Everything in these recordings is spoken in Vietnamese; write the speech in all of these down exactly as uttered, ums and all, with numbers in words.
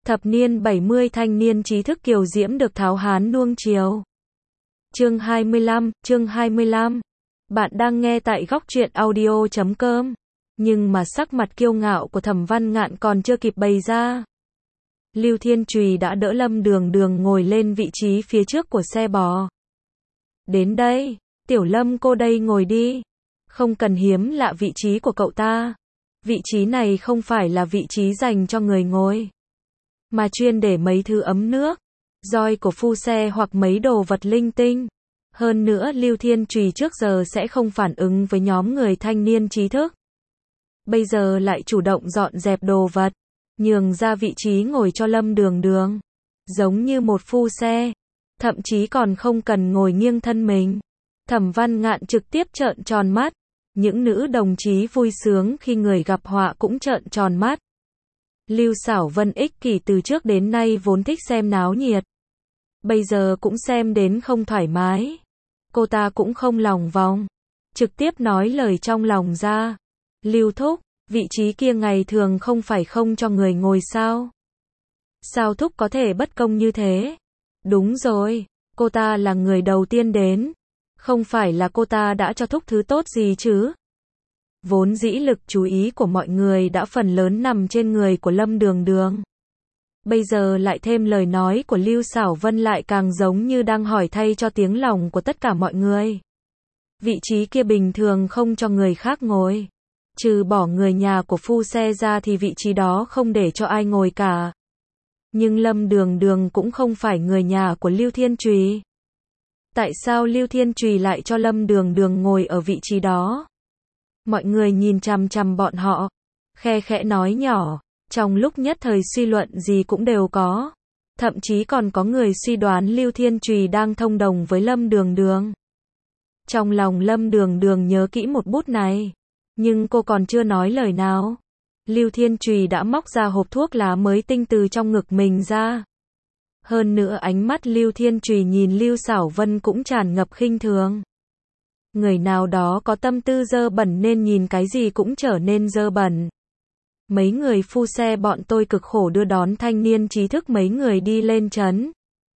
Thập niên bảy mươi thanh niên trí thức kiều diễm được tháo hán nuông chiều. Chương hai mươi lăm, chương hai mươi lăm. Bạn đang nghe tại góc truyện audio chấm com. Nhưng mà sắc mặt kiêu ngạo của Thẩm Văn Ngạn còn chưa kịp bày ra. Lưu Thiên Trùy đã đỡ Lâm Đường Đường ngồi lên vị trí phía trước của xe bò. Đến đây, Tiểu Lâm cô đây ngồi đi. Không cần hiếm lạ vị trí của cậu ta. Vị trí này không phải là vị trí dành cho người ngồi, mà chuyên để mấy thứ ấm nước, roi của phu xe hoặc mấy đồ vật linh tinh. Hơn nữa Lưu Thiên Trùy trước giờ sẽ không phản ứng với nhóm người thanh niên trí thức. Bây giờ lại chủ động dọn dẹp đồ vật, nhường ra vị trí ngồi cho Lâm Đường Đường. Giống như một phu xe, thậm chí còn không cần ngồi nghiêng thân mình. Thẩm Văn Ngạn trực tiếp trợn tròn mắt. Những nữ đồng chí vui sướng khi người gặp họa cũng trợn tròn mắt. Lưu Sảo Vân ích kỷ từ trước đến nay vốn thích xem náo nhiệt. Bây giờ cũng xem đến không thoải mái. Cô ta cũng không lòng vòng, trực tiếp nói lời trong lòng ra. Lưu thúc, vị trí kia ngày thường không phải không cho người ngồi sao? Sao thúc có thể bất công như thế? Đúng rồi, cô ta là người đầu tiên đến. Không phải là cô ta đã cho thúc thứ tốt gì chứ? Vốn dĩ lực chú ý của mọi người đã phần lớn nằm trên người của Lâm Đường Đường. Bây giờ lại thêm lời nói của Lưu Sảo Vân lại càng giống như đang hỏi thay cho tiếng lòng của tất cả mọi người. Vị trí kia bình thường không cho người khác ngồi. Trừ bỏ người nhà của phu xe ra thì vị trí đó không để cho ai ngồi cả. Nhưng Lâm Đường Đường cũng không phải người nhà của Lưu Thiên Trùy. Tại sao Lưu Thiên Trùy lại cho Lâm Đường Đường ngồi ở vị trí đó? Mọi người nhìn chằm chằm bọn họ, khe khẽ nói nhỏ, trong lúc nhất thời suy luận gì cũng đều có. Thậm chí còn có người suy đoán Lưu Thiên Trùy đang thông đồng với Lâm Đường Đường. Trong lòng Lâm Đường Đường nhớ kỹ một bút này, nhưng cô còn chưa nói lời nào. Lưu Thiên Trùy đã móc ra hộp thuốc lá mới tinh từ trong ngực mình ra. Hơn nữa ánh mắt Lưu Thiên Trùy nhìn Lưu Sảo Vân cũng tràn ngập khinh thường. Người nào đó có tâm tư dơ bẩn nên nhìn cái gì cũng trở nên dơ bẩn. Mấy người phu xe bọn tôi cực khổ đưa đón thanh niên trí thức mấy người đi lên trấn.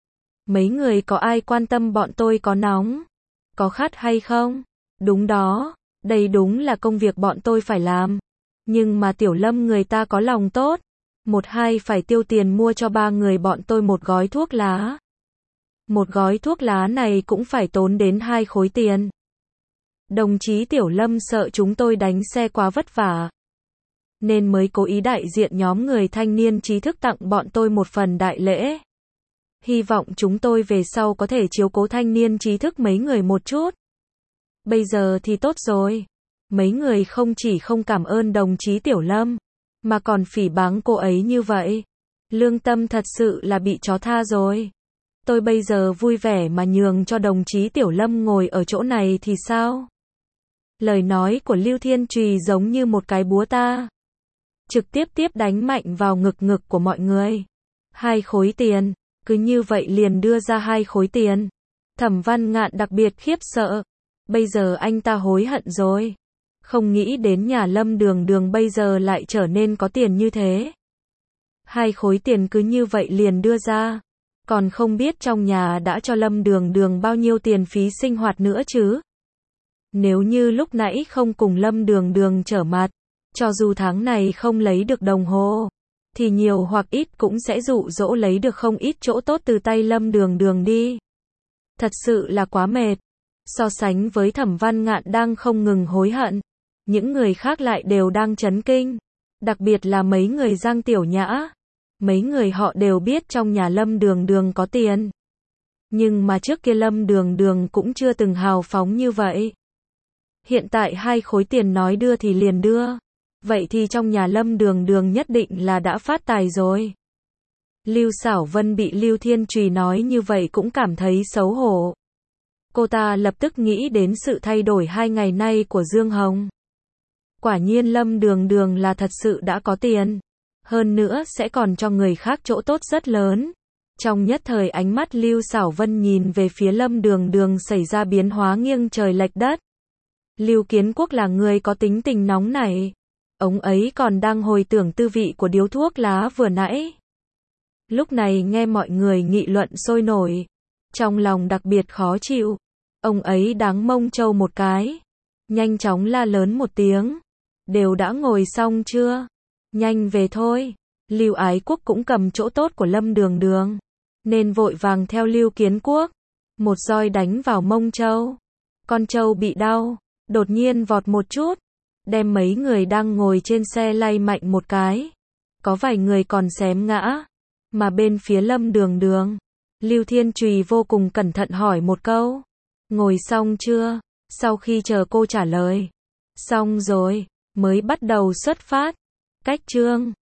Mấy người có ai quan tâm bọn tôi có nóng, có khát hay không? Đúng đó, đây đúng là công việc bọn tôi phải làm. Nhưng mà Tiểu Lâm người ta có lòng tốt. Một hai phải tiêu tiền mua cho ba người bọn tôi một gói thuốc lá. Một gói thuốc lá này cũng phải tốn đến hai khối tiền. Đồng chí Tiểu Lâm sợ chúng tôi đánh xe quá vất vả, nên mới cố ý đại diện nhóm người thanh niên trí thức tặng bọn tôi một phần đại lễ. Hy vọng chúng tôi về sau có thể chiếu cố thanh niên trí thức mấy người một chút. Bây giờ thì tốt rồi. Mấy người không chỉ không cảm ơn đồng chí Tiểu Lâm, mà còn phỉ báng cô ấy như vậy. Lương tâm thật sự là bị chó tha rồi. Tôi bây giờ vui vẻ mà nhường cho đồng chí Tiểu Lâm ngồi ở chỗ này thì sao? Lời nói của Lưu Thiên Trùy giống như một cái búa ta, trực tiếp tiếp đánh mạnh vào ngực ngực của mọi người. Hai khối tiền, cứ như vậy liền đưa ra hai khối tiền. Thẩm Văn Ngạn đặc biệt khiếp sợ. Bây giờ anh ta hối hận rồi. Không nghĩ đến nhà Lâm Đường Đường bây giờ lại trở nên có tiền như thế. Hai khối tiền cứ như vậy liền đưa ra. Còn không biết trong nhà đã cho Lâm Đường Đường bao nhiêu tiền phí sinh hoạt nữa chứ. Nếu như lúc nãy không cùng Lâm Đường Đường trở mặt, cho dù tháng này không lấy được đồng hồ, thì nhiều hoặc ít cũng sẽ dụ dỗ lấy được không ít chỗ tốt từ tay Lâm Đường Đường đi. Thật sự là quá mệt. So sánh với Thẩm Văn Ngạn đang không ngừng hối hận, những người khác lại đều đang chấn kinh. Đặc biệt là mấy người Giang Tiểu Nhã. Mấy người họ đều biết trong nhà Lâm Đường Đường có tiền. Nhưng mà trước kia Lâm Đường Đường cũng chưa từng hào phóng như vậy. Hiện tại hai khối tiền nói đưa thì liền đưa. Vậy thì trong nhà Lâm Đường Đường nhất định là đã phát tài rồi. Lưu Sảo Vân bị Lưu Thiên Trùy nói như vậy cũng cảm thấy xấu hổ. Cô ta lập tức nghĩ đến sự thay đổi hai ngày nay của Dương Hồng. Quả nhiên Lâm Đường Đường là thật sự đã có tiền. Hơn nữa sẽ còn cho người khác chỗ tốt rất lớn. Trong nhất thời ánh mắt Lưu Sảo Vân nhìn về phía Lâm Đường Đường xảy ra biến hóa nghiêng trời lệch đất. Lưu Kiến Quốc là người có tính tình nóng nảy. Ông ấy còn đang hồi tưởng tư vị của điếu thuốc lá vừa nãy. Lúc này nghe mọi người nghị luận sôi nổi, trong lòng đặc biệt khó chịu. Ông ấy đáng mông Châu một cái, nhanh chóng la lớn một tiếng, đều đã ngồi xong chưa? Nhanh về thôi. Lưu Ái Quốc cũng cầm chỗ tốt của Lâm Đường Đường, nên vội vàng theo Lưu Kiến Quốc, một roi đánh vào mông Châu. Con trâu bị đau, đột nhiên vọt một chút, đem mấy người đang ngồi trên xe lay mạnh một cái. Có vài người còn xém ngã, mà bên phía Lâm Đường Đường, Lưu Thiên Trùy vô cùng cẩn thận hỏi một câu, ngồi xong chưa? Sau khi chờ cô trả lời, xong rồi, mới bắt đầu xuất phát. Cách chương